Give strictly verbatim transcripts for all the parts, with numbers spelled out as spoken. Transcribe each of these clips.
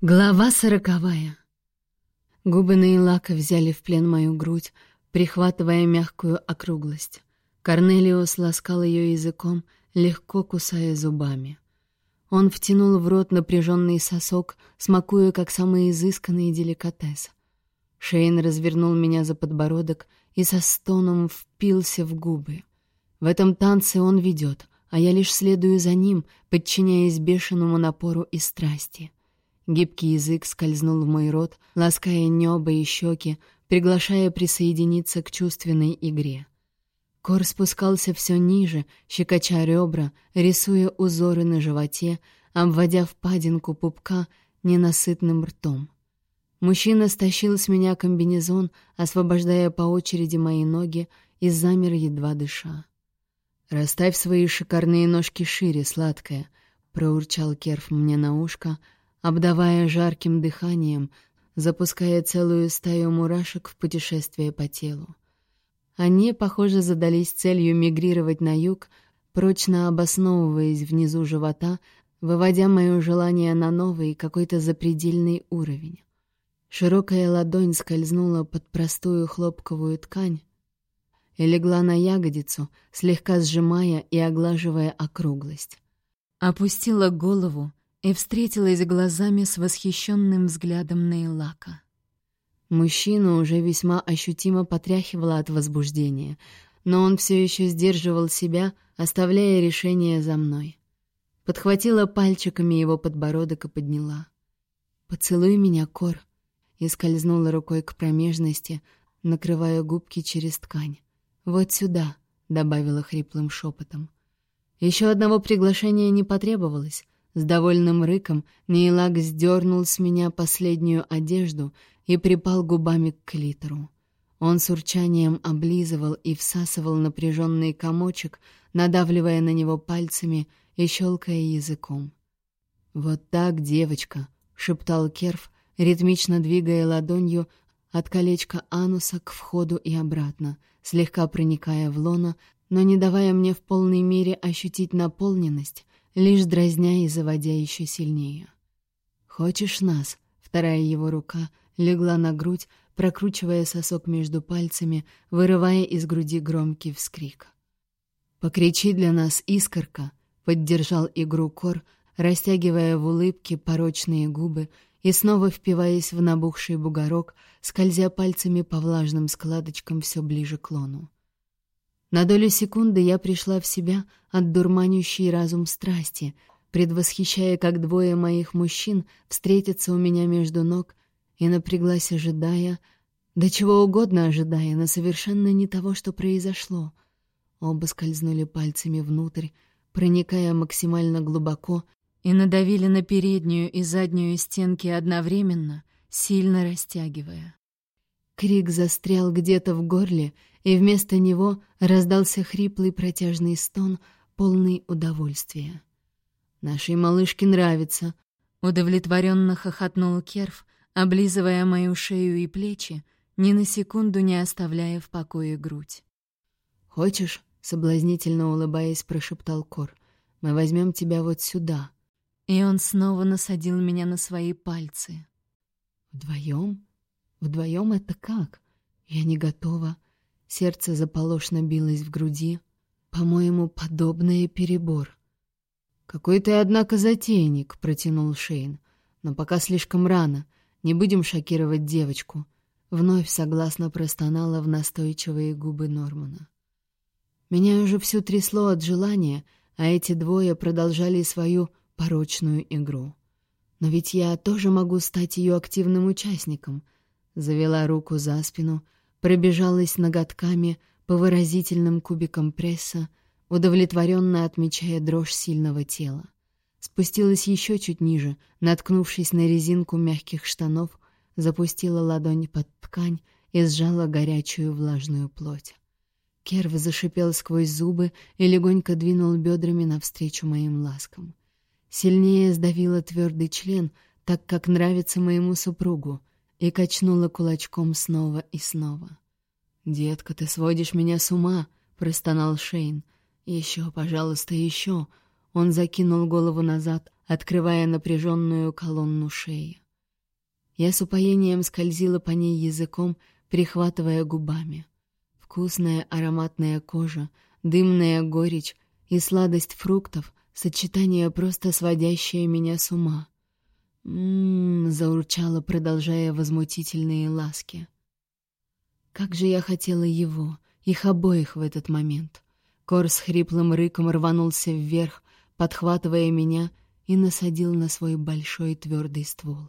Глава сороковая. Губы Нейлака взяли в плен мою грудь, прихватывая мягкую округлость. Корнелиус ласкал ее языком, легко кусая зубами. Он втянул в рот напряженный сосок, смакуя как самый изысканный деликатес. Шейн развернул меня за подбородок и со стоном впился в губы. В этом танце он ведет, а я лишь следую за ним, подчиняясь бешеному напору и страсти. Гибкий язык скользнул в мой рот, лаская небо и щеки, приглашая присоединиться к чувственной игре. Кор спускался все ниже, щекоча ребра, рисуя узоры на животе, обводя впадинку пупка ненасытным ртом. Мужчина стащил с меня комбинезон, освобождая по очереди мои ноги, и замер, едва дыша. «Расставь свои шикарные ножки шире, сладкая», — проурчал Керф мне на ушко, обдавая жарким дыханием, запуская целую стаю мурашек в путешествие по телу. Они, похоже, задались целью мигрировать на юг, прочно обосновываясь внизу живота, выводя мое желание на новый, какой-то запредельный уровень. Широкая ладонь скользнула под простую хлопковую ткань и легла на ягодицу, слегка сжимая и оглаживая округлость. Опустила голову и встретилась глазами с восхищенным взглядом Нейлака. Мужчину уже весьма ощутимо потряхивало от возбуждения, но он все еще сдерживал себя, оставляя решение за мной. Подхватила пальчиками его подбородок и подняла. «Поцелуй меня, Кор», и скользнула рукой к промежности, накрывая губки через ткань. «Вот сюда», — добавила хриплым шепотом. Еще одного приглашения не потребовалось. С довольным рыком Нейлак сдернул с меня последнюю одежду и припал губами к клитору. Он с урчанием облизывал и всасывал напряженный комочек, надавливая на него пальцами и щелкая языком. «Вот так, девочка», — шептал Керф, ритмично двигая ладонью от колечка ануса к входу и обратно, слегка проникая в лоно, но не давая мне в полной мере ощутить наполненность, лишь дразня и заводя еще сильнее. «Хочешь нас?» — вторая его рука легла на грудь, прокручивая сосок между пальцами, вырывая из груди громкий вскрик. «Покричи для нас, искорка!» — поддержал игру Кор, растягивая в улыбке порочные губы и снова впиваясь в набухший бугорок, скользя пальцами по влажным складочкам все ближе к лону. На долю секунды я пришла в себя от дурманящей разум страсти, предвосхищая, как двое моих мужчин встретятся у меня между ног, и напряглась, ожидая, да чего угодно ожидая, но совершенно не того, что произошло. Оба скользнули пальцами внутрь, проникая максимально глубоко, и надавили на переднюю и заднюю стенки одновременно, сильно растягивая. Крик застрял где-то в горле, и вместо него раздался хриплый протяжный стон, полный удовольствия. «Нашей малышке нравится», — удовлетворенно хохотнул Керф, облизывая мою шею и плечи, ни на секунду не оставляя в покое грудь. «Хочешь?» — соблазнительно улыбаясь, прошептал Кор. «Мы возьмем тебя вот сюда». И он снова насадил меня на свои пальцы. «Вдвоем? Вдвоем это как? Я не готова». Сердце заполошно билось в груди. По-моему, подобное перебор. «Какой ты, однако, затейник», — протянул Шейн. «Но пока слишком рано. Не будем шокировать девочку». Вновь согласно простонала в настойчивые губы Нормана. Меня уже всю трясло от желания, а эти двое продолжали свою порочную игру. Но ведь я тоже могу стать ее активным участником. Завела руку за спину, пробежалась ноготками по выразительным кубикам пресса, удовлетворенно отмечая дрожь сильного тела. Спустилась еще чуть ниже, наткнувшись на резинку мягких штанов, запустила ладонь под ткань и сжала горячую влажную плоть. Керв зашипел сквозь зубы и легонько двинул бедрами навстречу моим ласкам. Сильнее сдавила твердый член, так как нравится моему супругу, и качнула кулачком снова и снова. «Детка, ты сводишь меня с ума!» — простонал Шейн. «Еще, пожалуйста, еще!» Он закинул голову назад, открывая напряженную колонну шеи. Я с упоением скользила по ней языком, прихватывая губами. Вкусная ароматная кожа, дымная горечь и сладость фруктов — сочетание, просто сводящее меня с ума. «М-м-м», заурчала, продолжая возмутительные ласки. Как же я хотела его, их обоих в этот момент. Кор с хриплым рыком рванулся вверх, подхватывая меня, и насадил на свой большой твердый ствол.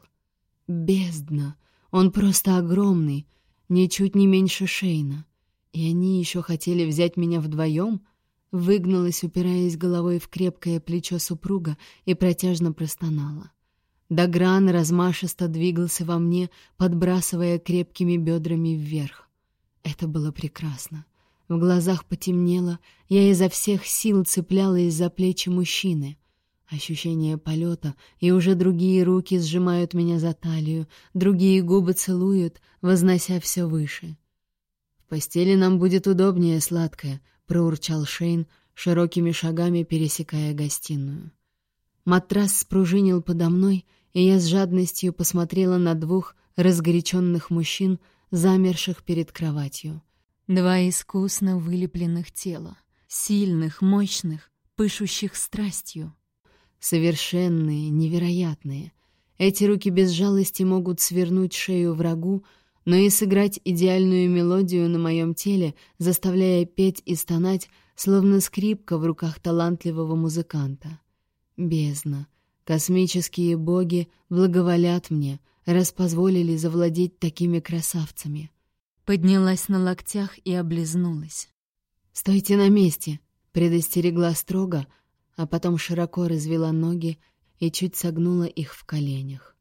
Бездна! Он просто огромный, ничуть не меньше Шейна. И они еще хотели взять меня вдвоем? Выгнулась, упираясь головой в крепкое плечо супруга, и протяжно простонала. Дагран размашисто двигался во мне, подбрасывая крепкими бедрами вверх. Это было прекрасно. В глазах потемнело, я изо всех сил цеплялась за плечи мужчины. Ощущение полета, и уже другие руки сжимают меня за талию, другие губы целуют, вознося все выше. «В постели нам будет удобнее, сладкая», — проурчал Шейн, широкими шагами пересекая гостиную. Матрас спружинил подо мной, и я с жадностью посмотрела на двух разгоряченных мужчин, замерших перед кроватью. Два искусно вылепленных тела, сильных, мощных, пышущих страстью. Совершенные, невероятные. Эти руки без жалости могут свернуть шею врагу, но и сыграть идеальную мелодию на моем теле, заставляя петь и стонать, словно скрипка в руках талантливого музыканта. Бездна. Космические боги благоволят мне, раз позволили завладеть такими красавцами. Поднялась на локтях и облизнулась. «Стойте на месте!» — предостерегла строго, а потом широко развела ноги и чуть согнула их в коленях.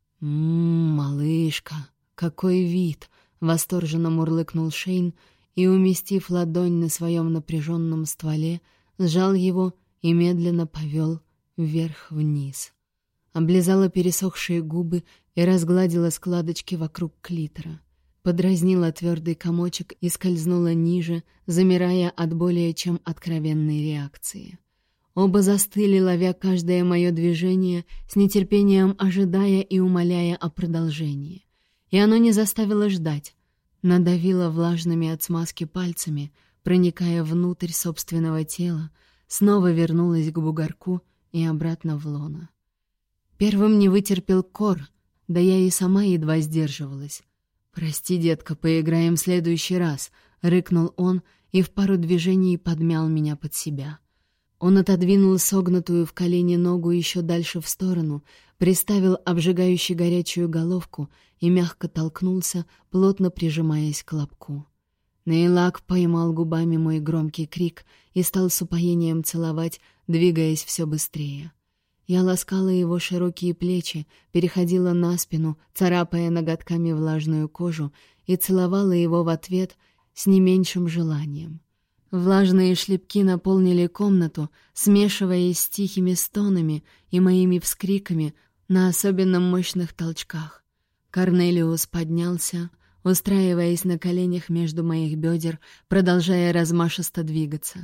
«М-м, малышка, какой вид!» — восторженно мурлыкнул Шейн и, уместив ладонь на своем напряженном стволе, сжал его и медленно повел вверх-вниз. Облизала пересохшие губы и разгладила складочки вокруг клитора. Подразнила твердый комочек и скользнула ниже, замирая от более чем откровенной реакции. Оба застыли, ловя каждое мое движение, с нетерпением ожидая и умоляя о продолжении. И оно не заставило ждать. Надавила влажными от смазки пальцами, проникая внутрь собственного тела, снова вернулась к бугорку и обратно в лоно. Первым не вытерпел Кор, да я и сама едва сдерживалась. «Прости, детка, поиграем в следующий раз», — рыкнул он и в пару движений подмял меня под себя. Он отодвинул согнутую в колене ногу еще дальше в сторону, приставил обжигающую горячую головку и мягко толкнулся, плотно прижимаясь к лобку. Нейлак поймал губами мой громкий крик и стал с упоением целовать, двигаясь все быстрее. Я ласкала его широкие плечи, переходила на спину, царапая ноготками влажную кожу, и целовала его в ответ с не меньшим желанием. Влажные шлепки наполнили комнату, смешиваясь с тихими стонами и моими вскриками на особенно мощных толчках. Корнелиус поднялся, устраиваясь на коленях между моих бедер, продолжая размашисто двигаться.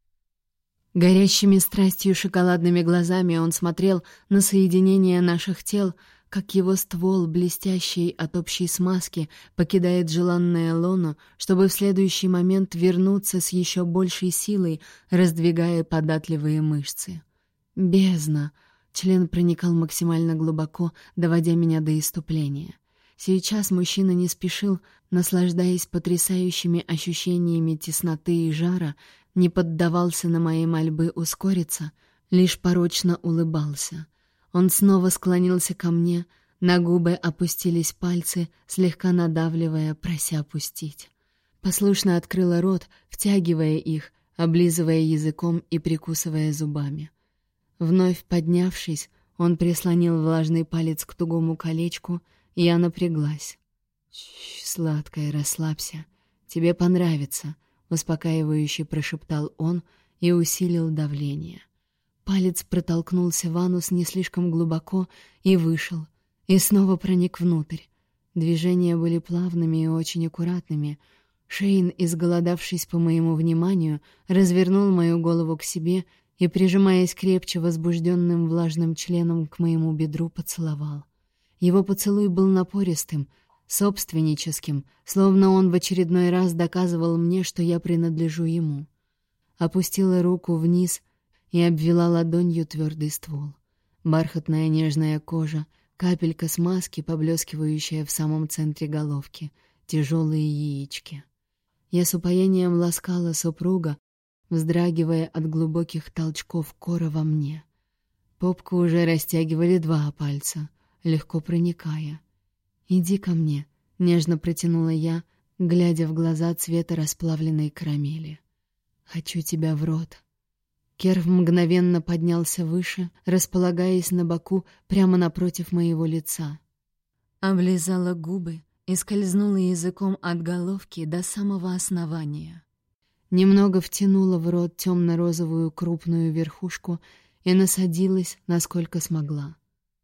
Горящими страстью шоколадными глазами он смотрел на соединение наших тел, как его ствол, блестящий от общей смазки, покидает желанное лоно, чтобы в следующий момент вернуться с еще большей силой, раздвигая податливые мышцы. Бездна! Член проникал максимально глубоко, доводя меня до исступления. Сейчас мужчина не спешил, наслаждаясь потрясающими ощущениями тесноты и жара, не поддавался на мои мольбы ускориться, лишь порочно улыбался. Он снова склонился ко мне, на губы опустились пальцы, слегка надавливая, прося пустить. Послушно открыла рот, втягивая их, облизывая языком и прикусывая зубами. Вновь поднявшись, он прислонил влажный палец к тугому колечку, и я напряглась. «Чш, сладкая, расслабься. Тебе понравится», — успокаивающе прошептал он и усилил давление. Палец протолкнулся в анус не слишком глубоко и вышел, и снова проник внутрь. Движения были плавными и очень аккуратными. Шейн, изголодавшись по моему вниманию, развернул мою голову к себе и, прижимаясь крепче возбужденным влажным членом к моему бедру, поцеловал. Его поцелуй был напористым, собственническим, словно он в очередной раз доказывал мне, что я принадлежу ему. Опустила руку вниз и обвела ладонью твердый ствол. Бархатная нежная кожа, капелька смазки, поблескивающая в самом центре головки, тяжелые яички. Я с упоением ласкала супруга, вздрагивая от глубоких толчков кора во мне. Попку уже растягивали два пальца, легко проникая. «Иди ко мне», — нежно протянула я, глядя в глаза цвета расплавленной карамели. «Хочу тебя в рот». Керв мгновенно поднялся выше, располагаясь на боку прямо напротив моего лица. Облизала губы и скользнула языком от головки до самого основания. Немного втянула в рот темно-розовую крупную верхушку и насадилась, насколько смогла.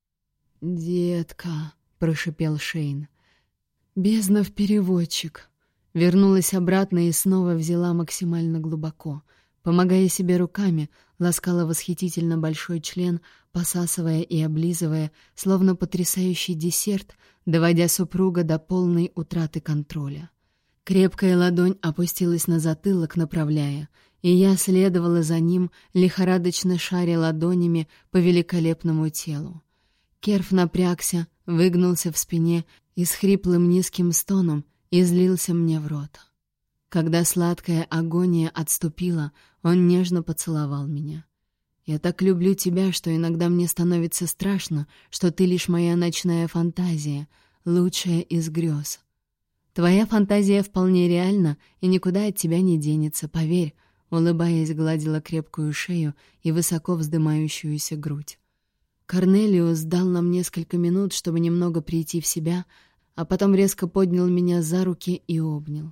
«Детка», — прошипел Шейн. «Безднов переводчик». Вернулась обратно и снова взяла максимально глубоко. Помогая себе руками, ласкала восхитительно большой член, посасывая и облизывая, словно потрясающий десерт, доводя супруга до полной утраты контроля. Крепкая ладонь опустилась на затылок, направляя, и я следовала за ним, лихорадочно шаря ладонями по великолепному телу. Керв напрягся, выгнулся в спине и с хриплым низким стоном излился мне в рот. Когда сладкая агония отступила, он нежно поцеловал меня. «Я так люблю тебя, что иногда мне становится страшно, что ты лишь моя ночная фантазия, лучшая из грез. Твоя фантазия вполне реальна и никуда от тебя не денется, поверь», улыбаясь, гладила крепкую шею и высоко вздымающуюся грудь. Корнелиус дал нам несколько минут, чтобы немного прийти в себя, а потом резко поднял меня за руки и обнял.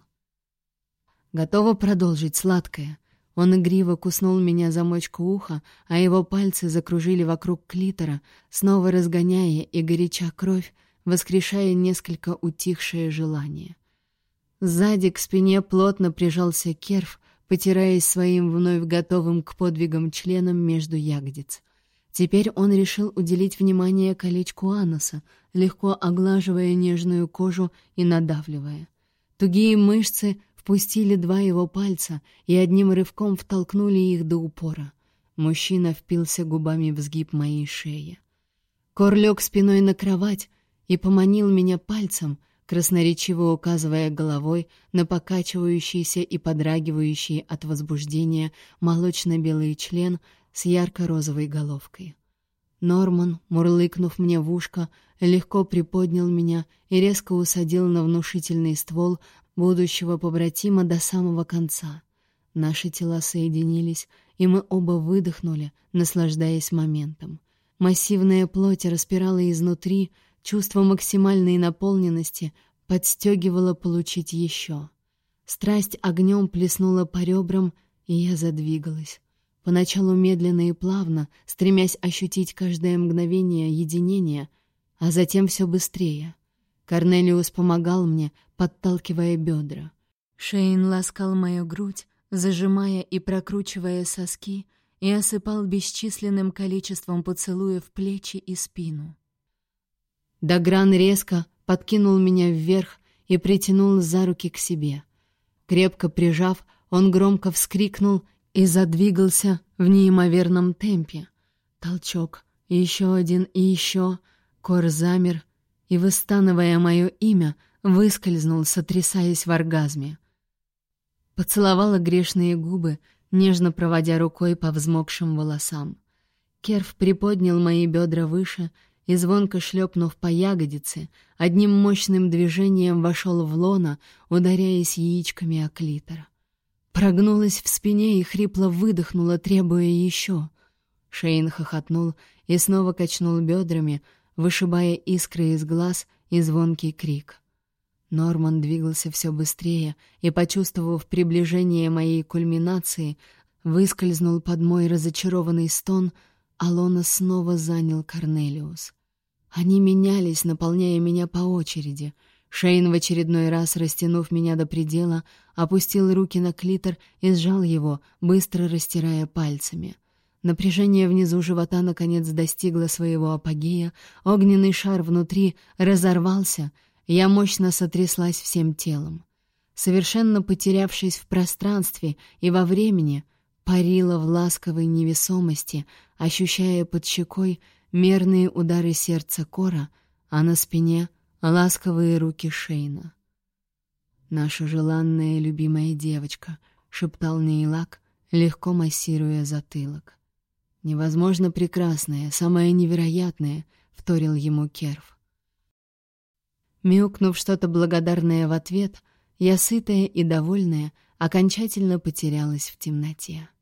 «Готова продолжить, сладкое?» Он игриво куснул меня за мочку уха, а его пальцы закружили вокруг клитора, снова разгоняя и горяча кровь, воскрешая несколько утихшее желание. Сзади к спине плотно прижался Керв, потираясь своим вновь готовым к подвигам членом между ягодиц. Теперь он решил уделить внимание колечку ануса, легко оглаживая нежную кожу и надавливая. Тугие мышцы впустили два его пальца и одним рывком втолкнули их до упора. Мужчина впился губами в сгиб моей шеи. Кор лег спиной на кровать и поманил меня пальцем, красноречиво указывая головой на покачивающийся и подрагивающий от возбуждения молочно-белый член с ярко-розовой головкой. Норман, мурлыкнув мне в ушко, легко приподнял меня и резко усадил на внушительный ствол будущего побратима до самого конца. Наши тела соединились, и мы оба выдохнули, наслаждаясь моментом. Массивная плоть распирала изнутри, чувство максимальной наполненности подстегивало получить еще. Страсть огнем плеснула по ребрам, и я задвигалась. Поначалу медленно и плавно, стремясь ощутить каждое мгновение единения, а затем все быстрее. Корнелиус помогал мне, подталкивая бедра. Шейн ласкал мою грудь, зажимая и прокручивая соски, и осыпал бесчисленным количеством поцелуев плечи и спину. Дагран резко подкинул меня вверх и притянул за руки к себе. Крепко прижав, он громко вскрикнул и задвигался в неимоверном темпе. Толчок, еще один и еще. Кор замер и, выстанывая мое имя, выскользнул, сотрясаясь в оргазме. Поцеловала грешные губы, нежно проводя рукой по взмокшим волосам. Керв приподнял мои бедра выше и, звонко шлепнув по ягодице, одним мощным движением вошел в лоно, ударяясь яичками о клитор. Прогнулась в спине и хрипло выдохнула, требуя еще. Шейн хохотнул и снова качнул бедрами, вышибая искры из глаз и звонкий крик. Норман двигался все быстрее и, почувствовав приближение моей кульминации, выскользнул под мой разочарованный стон, а лоно снова занял Корнелиус. Они менялись, наполняя меня по очереди. Шейн в очередной раз, растянув меня до предела, опустил руки на клитор и сжал его, быстро растирая пальцами. Напряжение внизу живота наконец достигло своего апогея, огненный шар внутри разорвался, я мощно сотряслась всем телом. Совершенно потерявшись в пространстве и во времени, парила в ласковой невесомости, ощущая под щекой мерные удары сердца Кора, а на спине — ласковые руки Шейна. «Наша желанная любимая девочка», — шептал Нейлак, легко массируя затылок. «Невозможно прекрасная, самая невероятная», — вторил ему Керв. Мяукнув что-то благодарное в ответ, я, сытая и довольная, окончательно потерялась в темноте.